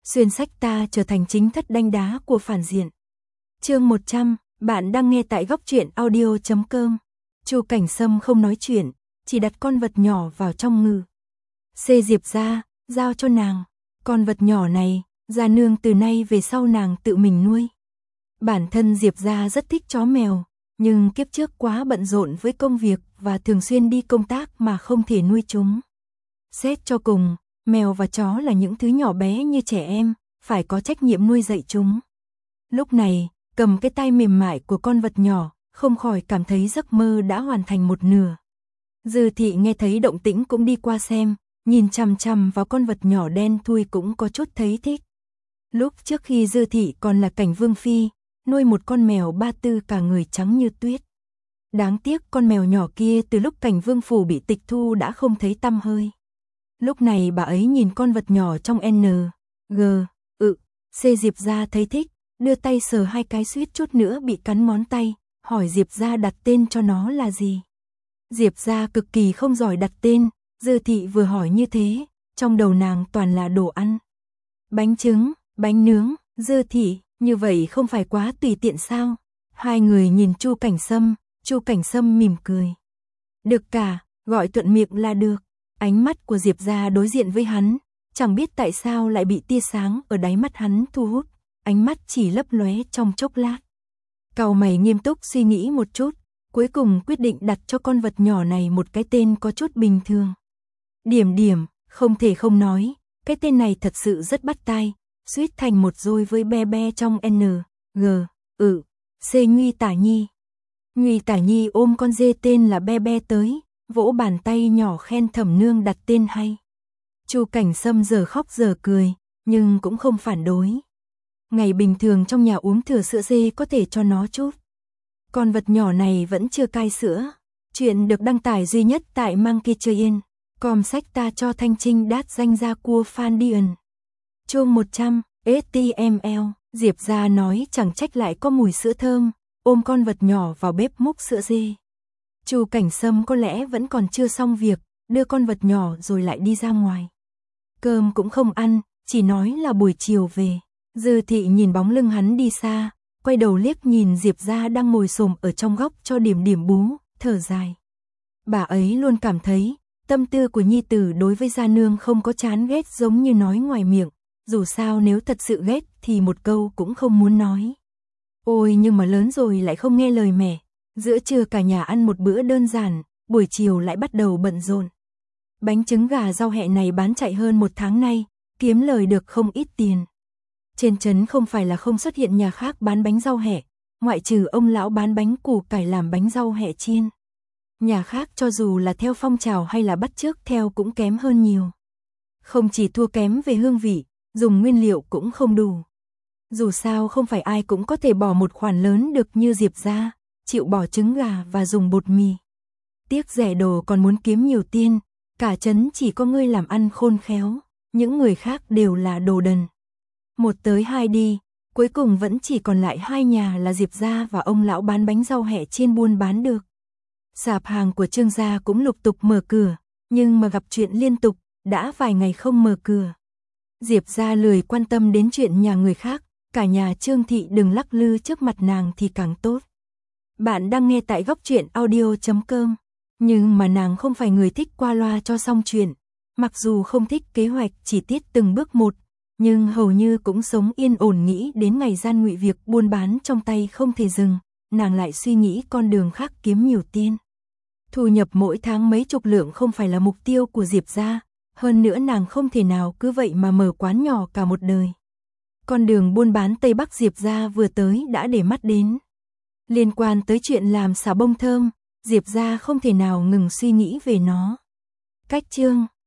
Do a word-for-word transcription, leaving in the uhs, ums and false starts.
xuyên sách ta trở thành chính thất đanh đá của phản diện. Chương một trăm, bạn đang nghe tại góc truyện audio chấm com. Chu Cảnh Sâm không nói chuyện, chỉ đặt con vật nhỏ vào trong ngư. Xê Diệp ra, giao cho nàng. Con vật nhỏ này, Gia Nương từ nay về sau nàng tự mình nuôi. Bản thân Diệp ra rất thích chó mèo, nhưng kiếp trước quá bận rộn với công việc và thường xuyên đi công tác mà không thể nuôi chúng. Xét cho cùng, mèo và chó là những thứ nhỏ bé như trẻ em, phải có trách nhiệm nuôi dạy chúng. Lúc này, cầm cái tay mềm mại của con vật nhỏ, không khỏi cảm thấy giấc mơ đã hoàn thành một nửa. Dư Thị nghe thấy động tĩnh cũng đi qua xem, nhìn chằm chằm vào con vật nhỏ đen thui cũng có chút thấy thích. Lúc trước khi Dư Thị còn là Cảnh Vương Phi, nuôi một con mèo ba tư cả người trắng như tuyết. Đáng tiếc con mèo nhỏ kia từ lúc Cảnh Vương Phủ bị tịch thu đã không thấy tăm hơi. Lúc này bà ấy nhìn con vật nhỏ trong N, G, ự, C Diệp ra thấy thích, đưa tay sờ hai cái suýt chút nữa bị cắn ngón tay, hỏi Diệp ra đặt tên cho nó là gì. Diệp ra cực kỳ không giỏi đặt tên, Dư Thị vừa hỏi như thế, trong đầu nàng toàn là đồ ăn. Bánh trứng, bánh nướng, Dư Thị, như vậy không phải quá tùy tiện sao? Hai người nhìn Chu Cảnh Sâm, Chu Cảnh Sâm mỉm cười. Được cả, gọi thuận miệng là được. Ánh mắt của Diệp ra đối diện với hắn, chẳng biết tại sao lại bị tia sáng ở đáy mắt hắn thu hút, ánh mắt chỉ lấp lóe trong chốc lát. Cau mày nghiêm túc suy nghĩ một chút, cuối cùng quyết định đặt cho con vật nhỏ này một cái tên có chút bình thường. Điểm điểm, không thể không nói, cái tên này thật sự rất bắt tai, suýt thành một đôi với be be trong N, G, ự, C Nguy Tả Nhi. Nguy Tả Nhi ôm con dê tên là be be tới, vỗ bàn tay nhỏ khen Thẩm Nương đặt tên hay. Chu Cảnh Sâm giờ khóc giờ cười, nhưng cũng không phản đối. Ngày bình thường trong nhà uống thừa sữa dê có thể cho nó chút. Con vật nhỏ này vẫn chưa cai sữa. Chuyện được đăng tải duy nhất tại Monkey Train. Com sách ta cho Thanh Trinh đát danh gia cua Phan Điền. Chương một trăm, ét tê em lờ, Diệp ra nói chẳng trách lại có mùi sữa thơm, ôm con vật nhỏ vào bếp múc sữa dê. Chu Cảnh Sâm có lẽ vẫn còn chưa xong việc, đưa con vật nhỏ rồi lại đi ra ngoài. Cơm cũng không ăn, chỉ nói là buổi chiều về. Dư Thị nhìn bóng lưng hắn đi xa, quay đầu liếc nhìn Diệp ra đang ngồi xổm ở trong góc cho điểm điểm bú, thở dài. Bà ấy luôn cảm thấy, tâm tư của nhi tử đối với Gia Nương không có chán ghét giống như nói ngoài miệng, dù sao nếu thật sự ghét thì một câu cũng không muốn nói. Ôi nhưng mà lớn rồi lại không nghe lời mẹ, giữa trưa cả nhà ăn một bữa đơn giản, buổi chiều lại bắt đầu bận rộn. Bánh trứng gà rau hẹ này bán chạy hơn một tháng nay, kiếm lời được không ít tiền. Trên trấn không phải là không xuất hiện nhà khác bán bánh rau hẹ, ngoại trừ ông lão bán bánh củ cải làm bánh rau hẹ chiên. Nhà khác cho dù là theo phong trào hay là bắt chước theo cũng kém hơn nhiều. Không chỉ thua kém về hương vị, dùng nguyên liệu cũng không đủ. Dù sao không phải ai cũng có thể bỏ một khoản lớn được như Diệp ra, chịu bỏ trứng gà và dùng bột mì. Tiếc rẻ đồ còn muốn kiếm nhiều tiền, cả trấn chỉ có ngươi làm ăn khôn khéo, những người khác đều là đồ đần. Một tới hai đi, cuối cùng vẫn chỉ còn lại hai nhà là Diệp gia và ông lão bán bánh rau hẹ chiên buôn bán được. Sạp hàng của Trương gia cũng lục tục mở cửa, nhưng mà gặp chuyện liên tục, đã vài ngày không mở cửa. Diệp gia lười quan tâm đến chuyện nhà người khác, cả nhà Trương Thị đừng lắc lư trước mặt nàng thì càng tốt. Bạn đang nghe tại góc truyện audio chấm com, nhưng mà nàng không phải người thích qua loa cho xong chuyện, mặc dù không thích kế hoạch chi tiết từng bước một, nhưng hầu như cũng sống yên ổn nghĩ đến ngày gian ngụy việc buôn bán trong tay không thể dừng, nàng lại suy nghĩ con đường khác kiếm nhiều tiền. Thu nhập mỗi tháng mấy chục lượng không phải là mục tiêu của Diệp gia, hơn nữa nàng không thể nào cứ vậy mà mở quán nhỏ cả một đời. Con đường buôn bán Tây Bắc Diệp gia vừa tới đã để mắt đến. Liên quan tới chuyện làm xà bông thơm, Diệp gia không thể nào ngừng suy nghĩ về nó. Cách chương